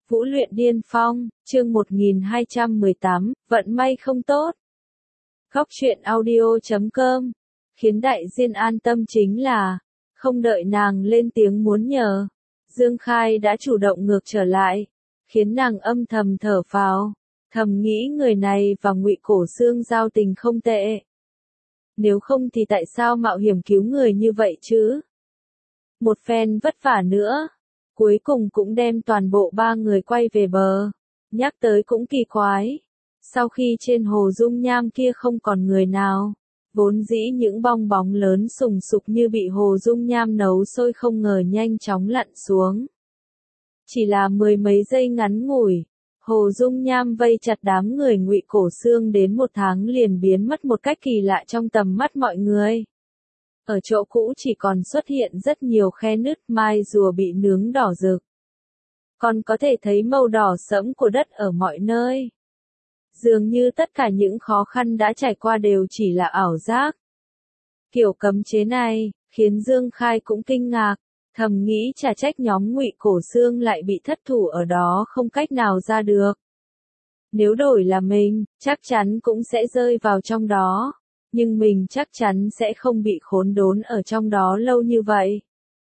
Vũ luyện điên phong, chương 1218, vận may không tốt. Góc truyện audio.com. Khiến đại diên an tâm chính là, không đợi nàng lên tiếng muốn nhờ, Dương Khai đã chủ động ngược trở lại, khiến nàng âm thầm thở phào, thầm nghĩ người này và Ngụy Cổ Xương giao tình không tệ. Nếu không thì tại sao mạo hiểm cứu người như vậy chứ? Một phen vất vả nữa, cuối cùng cũng đem toàn bộ ba người quay về bờ. Nhắc tới cũng kỳ quái. Sau khi trên hồ dung nham kia không còn người nào, vốn dĩ những bong bóng lớn sùng sục như bị hồ dung nham nấu sôi không ngờ nhanh chóng lặn xuống. Chỉ là mười mấy giây ngắn ngủi, hồ dung nham vây chặt đám người Ngụy Cổ Xương đến 1 tháng liền biến mất một cách kỳ lạ trong tầm mắt mọi người. Ở chỗ cũ chỉ còn xuất hiện rất nhiều khe nứt, mai rùa bị nướng đỏ rực. Còn có thể thấy màu đỏ sẫm của đất ở mọi nơi. Dường như tất cả những khó khăn đã trải qua đều chỉ là ảo giác. Kiểu cấm chế này, khiến Dương Khai cũng kinh ngạc, thầm nghĩ chả trách nhóm Ngụy Cổ Xương lại bị thất thủ ở đó không cách nào ra được. Nếu đổi là mình, chắc chắn cũng sẽ rơi vào trong đó. Nhưng mình chắc chắn sẽ không bị khốn đốn ở trong đó lâu như vậy.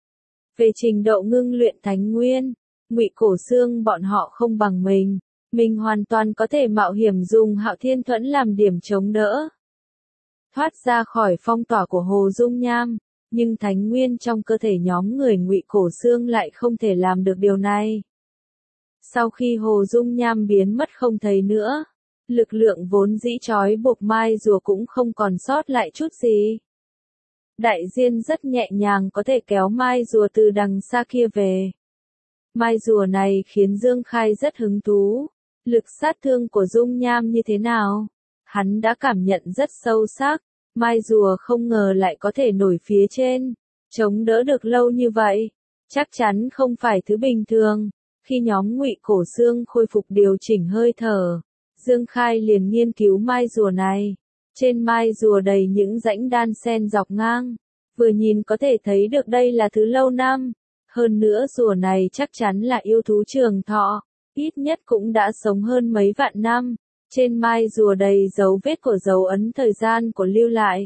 Về trình độ ngưng luyện thánh nguyên, Ngụy Cổ Xương bọn họ không bằng mình hoàn toàn có thể mạo hiểm dùng Hạo Thiên Thuẫn làm điểm chống đỡ. Thoát ra khỏi phong tỏa của hồ dung nham, nhưng thánh nguyên trong cơ thể nhóm người Ngụy Cổ Xương lại không thể làm được điều này. Sau khi hồ dung nham biến mất không thấy nữa, lực lượng vốn dĩ trói buộc mai rùa cũng không còn sót lại chút gì. Đại diên rất nhẹ nhàng có thể kéo mai rùa từ đằng xa kia về. Mai rùa này khiến Dương Khai rất hứng thú. Lực sát thương của dung nham như thế nào? Hắn đã cảm nhận rất sâu sắc. Mai rùa không ngờ lại có thể nổi phía trên, chống đỡ được lâu như vậy. Chắc chắn không phải thứ bình thường. Khi nhóm Ngụy Cổ Xương khôi phục điều chỉnh hơi thở, Dương Khai liền nghiên cứu mai rùa này. Trên mai rùa đầy những rãnh đan xen dọc ngang. Vừa nhìn có thể thấy được đây là thứ lâu năm. Hơn nữa rùa này chắc chắn là yêu thú trường thọ. Ít nhất cũng đã sống hơn mấy vạn năm. Trên mai rùa đầy dấu vết của dấu ấn thời gian của lưu lại.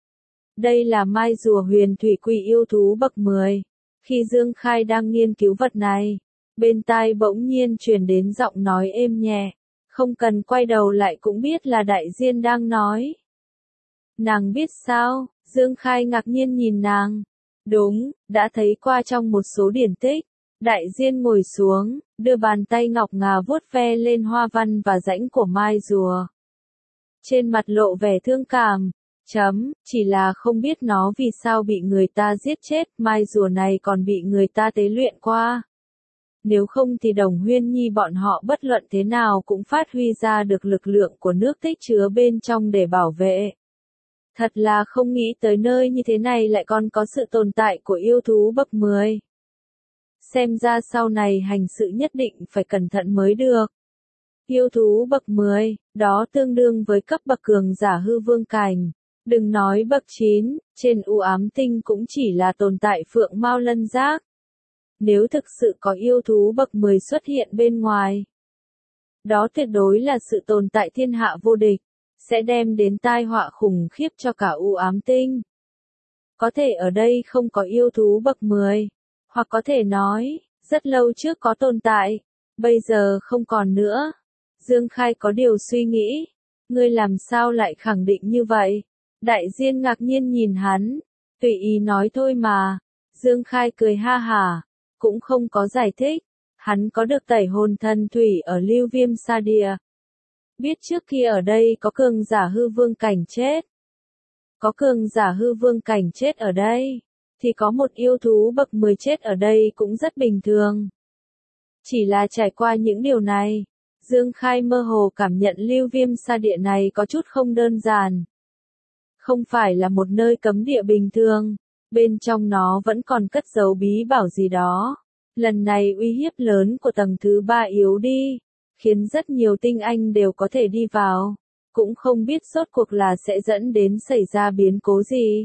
Đây là mai rùa huyền thủy quỷ yêu thú bậc 10. Khi Dương Khai đang nghiên cứu vật này, bên tai bỗng nhiên truyền đến giọng nói êm nhẹ. Không cần quay đầu lại cũng biết là đại diên đang nói. Nàng biết sao? Dương Khai ngạc nhiên nhìn nàng. Đúng, đã thấy qua trong một số điển tích. Đại diên ngồi xuống, đưa bàn tay ngọc ngà vuốt ve lên hoa văn và rãnh của mai rùa. Trên mặt lộ vẻ thương cảm. Chỉ là không biết nó vì sao bị người ta giết chết, mai rùa này còn bị người ta tế luyện qua. Nếu không thì Đồng Huyên Nhi bọn họ bất luận thế nào cũng phát huy ra được lực lượng của nước tích chứa bên trong để bảo vệ. Thật là không nghĩ tới nơi như thế này lại còn có sự tồn tại của yêu thú bậc 10. Xem ra sau này hành sự nhất định phải cẩn thận mới được. Yêu thú bậc 10, đó tương đương với cấp bậc cường giả hư vương cảnh. Đừng nói bậc 9, trên u ám tinh cũng chỉ là tồn tại phượng mao lân giác. Nếu thực sự có yêu thú bậc 10 xuất hiện bên ngoài, đó tuyệt đối là sự tồn tại thiên hạ vô địch, sẽ đem đến tai họa khủng khiếp cho cả u ám tinh. Có thể ở đây không có yêu thú bậc 10, hoặc có thể nói, rất lâu trước có tồn tại, bây giờ không còn nữa. Dương Khai có điều suy nghĩ, ngươi làm sao lại khẳng định như vậy? Đại diên ngạc nhiên nhìn hắn, tùy ý nói thôi mà. Dương Khai cười ha hả, cũng không có giải thích. Hắn có được tẩy hồn thần thủy ở Lưu Viêm Sa Địa. Biết trước kia ở đây có cường giả hư vương cảnh chết. Có cường giả hư vương cảnh chết ở đây, thì có một yêu thú bậc 10 chết ở đây cũng rất bình thường. Chỉ là trải qua những điều này, Dương Khai mơ hồ cảm nhận Lưu Viêm Sa Địa này có chút không đơn giản. Không phải là một nơi cấm địa bình thường, bên trong nó vẫn còn cất giấu bí bảo gì đó. Lần này uy hiếp lớn của tầng thứ 3 yếu đi, khiến rất nhiều tinh anh đều có thể đi vào, cũng không biết rốt cuộc là sẽ dẫn đến xảy ra biến cố gì.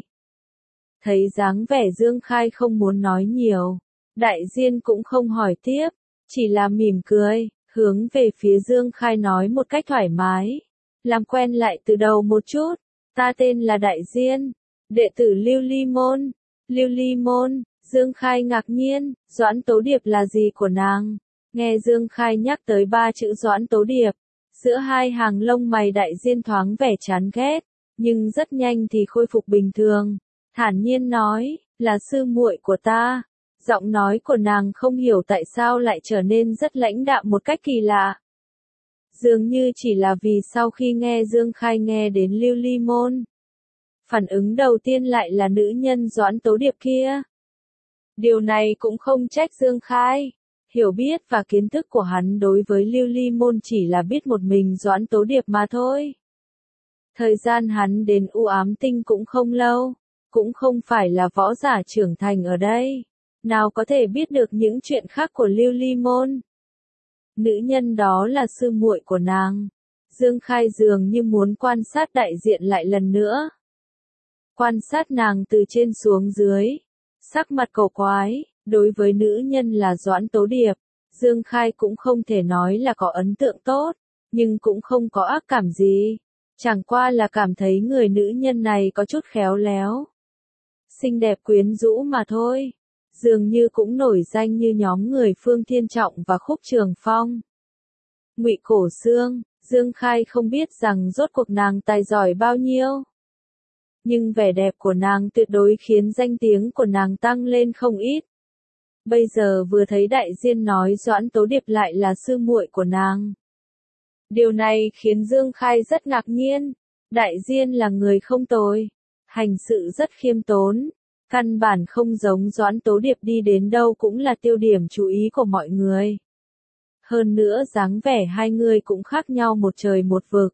Thấy dáng vẻ Dương Khai không muốn nói nhiều, đại diên cũng không hỏi tiếp, chỉ là mỉm cười, hướng về phía Dương Khai nói một cách thoải mái. Làm quen lại từ đầu một chút, ta tên là Đại Diên, đệ tử Lưu Ly Môn. Lưu Ly Môn, Dương Khai ngạc nhiên, Doãn Tố Điệp là gì của nàng? Nghe Dương Khai nhắc tới 3 chữ Doãn Tố Điệp, giữa hai hàng lông mày Đại Diên thoáng vẻ chán ghét, nhưng rất nhanh thì khôi phục bình thường, thản nhiên nói, là sư muội của ta. Giọng nói của nàng không hiểu tại sao lại trở nên rất lãnh đạm một cách kỳ lạ. Dường như chỉ là vì sau khi nghe Dương Khai nghe đến Lưu Ly Môn, phản ứng đầu tiên lại là nữ nhân Doãn Tố Điệp kia. Điều này cũng không trách Dương Khai. Hiểu biết và kiến thức của hắn đối với Lưu Ly Môn chỉ là biết một mình Doãn Tố Điệp mà thôi. Thời gian hắn đến U Ám Tinh cũng không lâu, cũng không phải là võ giả trưởng thành ở đây, nào có thể biết được những chuyện khác của Lưu Ly Môn. Nữ nhân đó là sư muội của nàng. Dương Khai dường như muốn quan sát đại diện lại lần nữa. Quan sát nàng từ trên xuống dưới, sắc mặt cổ quái, đối với nữ nhân là Doãn Tố Điệp, Dương Khai cũng không thể nói là có ấn tượng tốt, nhưng cũng không có ác cảm gì. Chẳng qua là cảm thấy người nữ nhân này có chút khéo léo, xinh đẹp quyến rũ mà thôi. Dường như cũng nổi danh như nhóm người Phương Thiên Trọng và Khúc Trường Phong. Ngụy Cổ Xương, Dương Khai không biết rằng rốt cuộc nàng tài giỏi bao nhiêu. Nhưng vẻ đẹp của nàng tuyệt đối khiến danh tiếng của nàng tăng lên không ít. Bây giờ vừa thấy Đại Diên nói Doãn Tố Điệp lại là sư muội của nàng. Điều này khiến Dương Khai rất ngạc nhiên. Đại Diên là người không tồi, hành sự rất khiêm tốn, căn bản không giống Doãn Tố Điệp, đi đến đâu cũng là tiêu điểm chú ý của mọi người. Hơn nữa dáng vẻ hai người cũng khác nhau một trời một vực.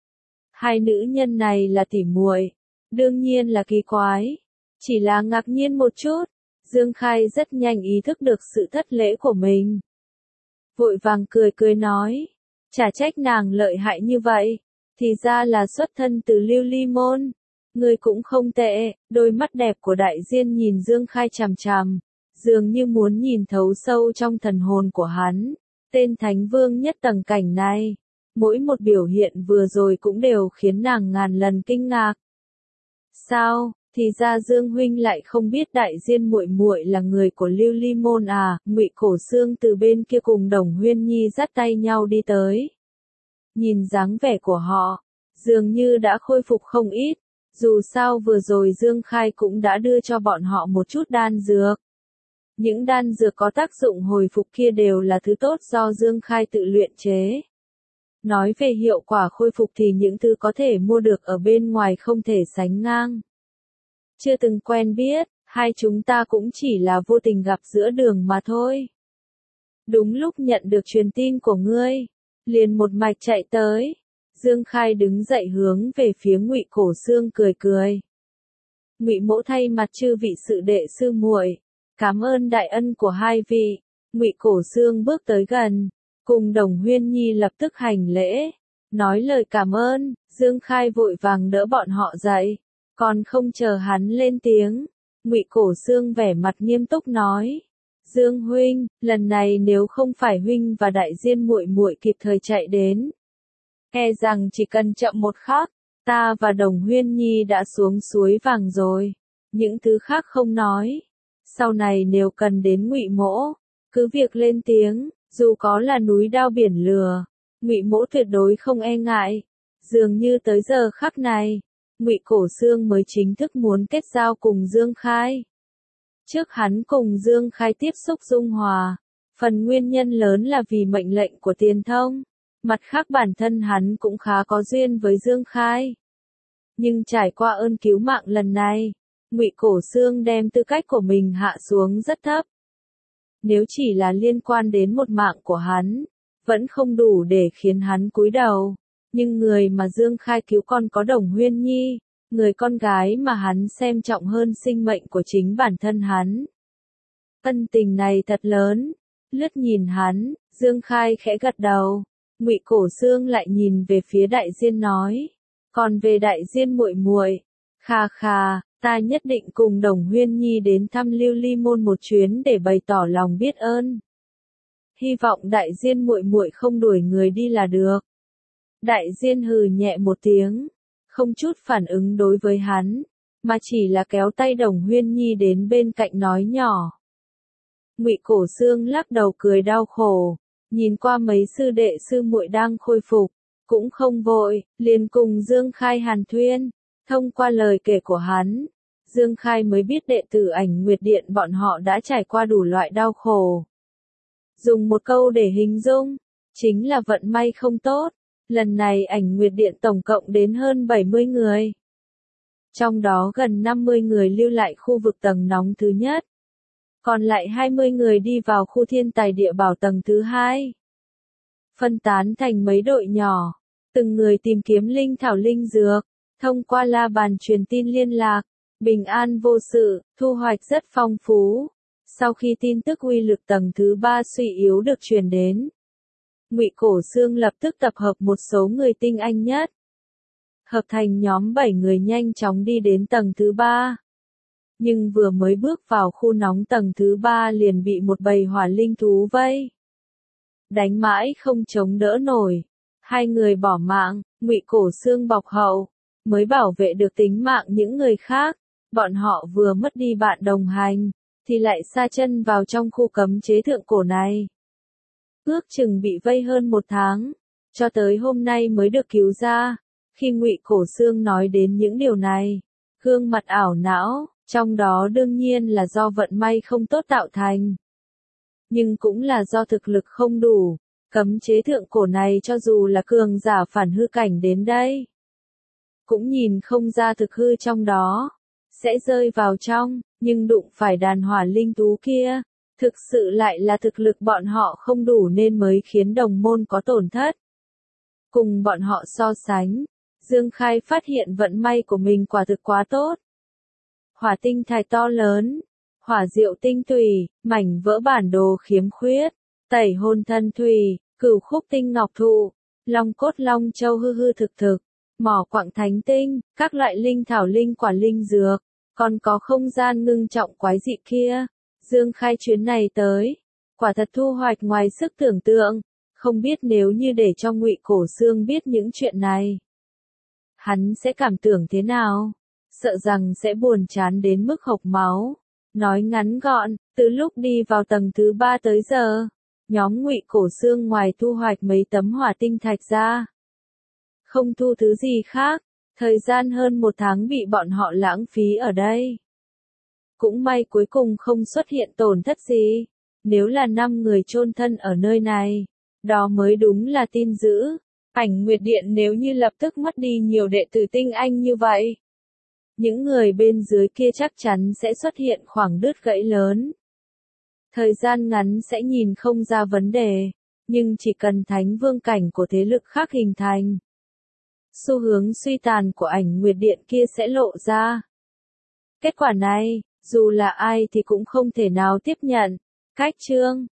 Hai nữ nhân này là tỉ muội, đương nhiên là kỳ quái. Chỉ là ngạc nhiên một chút, Dương Khai rất nhanh ý thức được sự thất lễ của mình. Vội vàng cười cười nói, chả trách nàng lợi hại như vậy, thì ra là xuất thân từ Lưu Ly Môn. Người cũng không tệ. Đôi mắt đẹp của Đại Diên nhìn Dương Khai chằm chằm, dường như muốn nhìn thấu sâu trong thần hồn của hắn. Tên Thánh Vương nhất tầng cảnh này, mỗi một biểu hiện vừa rồi cũng đều khiến nàng ngàn lần kinh ngạc. Sao, thì ra Dương huynh lại không biết Đại Diên muội muội là người của Lưu Ly Môn à? Ngụy Cổ Xương từ bên kia cùng Đồng Huyên Nhi dắt tay nhau đi tới. Nhìn dáng vẻ của họ, dường như đã khôi phục không ít. Dù sao vừa rồi Dương Khai cũng đã đưa cho bọn họ một chút đan dược. Những đan dược có tác dụng hồi phục kia đều là thứ tốt do Dương Khai tự luyện chế. Nói về hiệu quả khôi phục thì những thứ có thể mua được ở bên ngoài không thể sánh ngang. Chưa từng quen biết, hai chúng ta cũng chỉ là vô tình gặp giữa đường mà thôi. Đúng lúc nhận được truyền tin của ngươi, liền một mạch chạy tới. Dương Khai đứng dậy hướng về phía Ngụy Cổ Xương cười cười. Ngụy mỗ thay mặt chư vị sự đệ sư muội, cảm ơn đại ân của hai vị. Ngụy Cổ Xương bước tới gần, cùng Đồng Huyên Nhi lập tức hành lễ, nói lời cảm ơn. Dương Khai vội vàng đỡ bọn họ dậy, còn không chờ hắn lên tiếng, Ngụy Cổ Xương vẻ mặt nghiêm túc nói: Dương huynh, lần này nếu không phải huynh và Đại Diên muội muội kịp thời chạy đến, e rằng chỉ cần chậm một khắc, ta và Đồng Huyên Nhi đã xuống suối vàng rồi. Những thứ khác không nói, sau này nếu cần đến Ngụy mỗ, cứ việc lên tiếng, dù có là núi đao biển lửa, Ngụy mỗ tuyệt đối không e ngại. Dường như tới giờ khắc này, Ngụy Cổ Xương mới chính thức muốn kết giao cùng Dương Khai. Trước hắn cùng Dương Khai tiếp xúc dung hòa, phần nguyên nhân lớn là vì mệnh lệnh của Tiền Thông. Mặt khác bản thân hắn cũng khá có duyên với Dương Khai. Nhưng trải qua ơn cứu mạng lần này, Ngụy Cổ Xương đem tư cách của mình hạ xuống rất thấp. Nếu chỉ là liên quan đến một mạng của hắn, vẫn không đủ để khiến hắn cúi đầu. Nhưng người mà Dương Khai cứu còn có Đồng Huyên Nhi, người con gái mà hắn xem trọng hơn sinh mệnh của chính bản thân hắn. Ân tình này thật lớn. Lướt nhìn hắn, Dương Khai khẽ gật đầu. Ngụy Cổ Xương lại nhìn về phía Đại Diên nói: còn về Đại Diên muội muội, khà khà, ta nhất định cùng Đồng Huyên Nhi đến thăm Lưu Ly Môn một chuyến để bày tỏ lòng biết ơn. Hy vọng đại diên muội muội không đuổi người đi là được. Đại diên hừ nhẹ một tiếng, không chút phản ứng đối với hắn, mà chỉ là kéo tay Đồng Huyên Nhi đến bên cạnh nói nhỏ. Ngụy Cổ Xương lắc đầu cười đau khổ, nhìn qua mấy sư đệ sư muội đang khôi phục, cũng không vội, liền cùng Dương Khai hàn thuyên. Thông qua lời kể của hắn, Dương Khai mới biết đệ tử Ảnh Nguyệt Điện bọn họ đã trải qua đủ loại đau khổ. Dùng một câu để hình dung, chính là vận may không tốt. Lần này Ảnh Nguyệt Điện tổng cộng đến hơn 70 người. Trong đó gần 50 người lưu lại khu vực tầng nóng thứ nhất. Còn lại 20 người đi vào khu thiên tài địa bảo tầng thứ hai. Phân tán thành mấy đội nhỏ, từng người tìm kiếm linh thảo linh dược, thông qua la bàn truyền tin liên lạc, bình an vô sự, thu hoạch rất phong phú. Sau khi tin tức uy lực tầng thứ 3 suy yếu được truyền đến, Ngụy Cổ Xương lập tức tập hợp một số người tinh anh nhất. Hợp thành nhóm 7 người nhanh chóng đi đến tầng thứ 3. Nhưng vừa mới bước vào khu nóng tầng thứ 3 liền bị một bầy hỏa linh thú vây. Đánh mãi không chống đỡ nổi. Hai người bỏ mạng, Ngụy Cổ Xương bọc hậu, mới bảo vệ được tính mạng những người khác. Bọn họ vừa mất đi bạn đồng hành, thì lại sa chân vào trong khu cấm chế thượng cổ này. Ước chừng bị vây hơn 1 tháng, cho tới hôm nay mới được cứu ra. Khi Ngụy Cổ Xương nói đến những điều này, gương mặt ảo não, trong đó đương nhiên là do vận may không tốt tạo thành. Nhưng cũng là do thực lực không đủ, cấm chế thượng cổ này cho dù là cường giả phản hư cảnh đến đây, cũng nhìn không ra thực hư trong đó, sẽ rơi vào trong, nhưng đụng phải đàn hỏa linh thú kia, thực sự lại là thực lực bọn họ không đủ nên mới khiến đồng môn có tổn thất. Cùng bọn họ so sánh, Dương Khai phát hiện vận may của mình quả thực quá tốt. Hỏa tinh thạch to lớn, hỏa diệu tinh thủy, mảnh vỡ bản đồ khiếm khuyết, tẩy hồn thân thủy, cửu khúc tinh ngọc thụ, long cốt long châu hư hư thực thực, mỏ quặng thánh tinh, các loại linh thảo linh quả linh dược, còn có không gian ngưng trọng quái dị kia. Dương Khai chuyến này tới, quả thật thu hoạch ngoài sức tưởng tượng, không biết nếu như để cho Ngụy Cổ Xương biết những chuyện này, hắn sẽ cảm tưởng thế nào? Sợ rằng sẽ buồn chán đến mức hộc máu. Nói ngắn gọn, từ lúc đi vào tầng thứ 3 tới giờ, nhóm Ngụy Cổ Xương ngoài thu hoạch mấy tấm hỏa tinh thạch ra, không thu thứ gì khác. Thời gian hơn 1 tháng bị bọn họ lãng phí ở đây. Cũng may cuối cùng không xuất hiện tổn thất gì. Nếu là 5 người chôn thân ở nơi này, đó mới đúng là tin dữ. Ảnh Nguyệt Điện nếu như lập tức mất đi nhiều đệ tử tinh anh như vậy, những người bên dưới kia chắc chắn sẽ xuất hiện khoảng đứt gãy lớn. Thời gian ngắn sẽ nhìn không ra vấn đề, nhưng chỉ cần thánh vương cảnh của thế lực khác hình thành, xu hướng suy tàn của Ảnh Nguyệt Điện kia sẽ lộ ra. Kết quả này, dù là ai thì cũng không thể nào tiếp nhận. Cách chương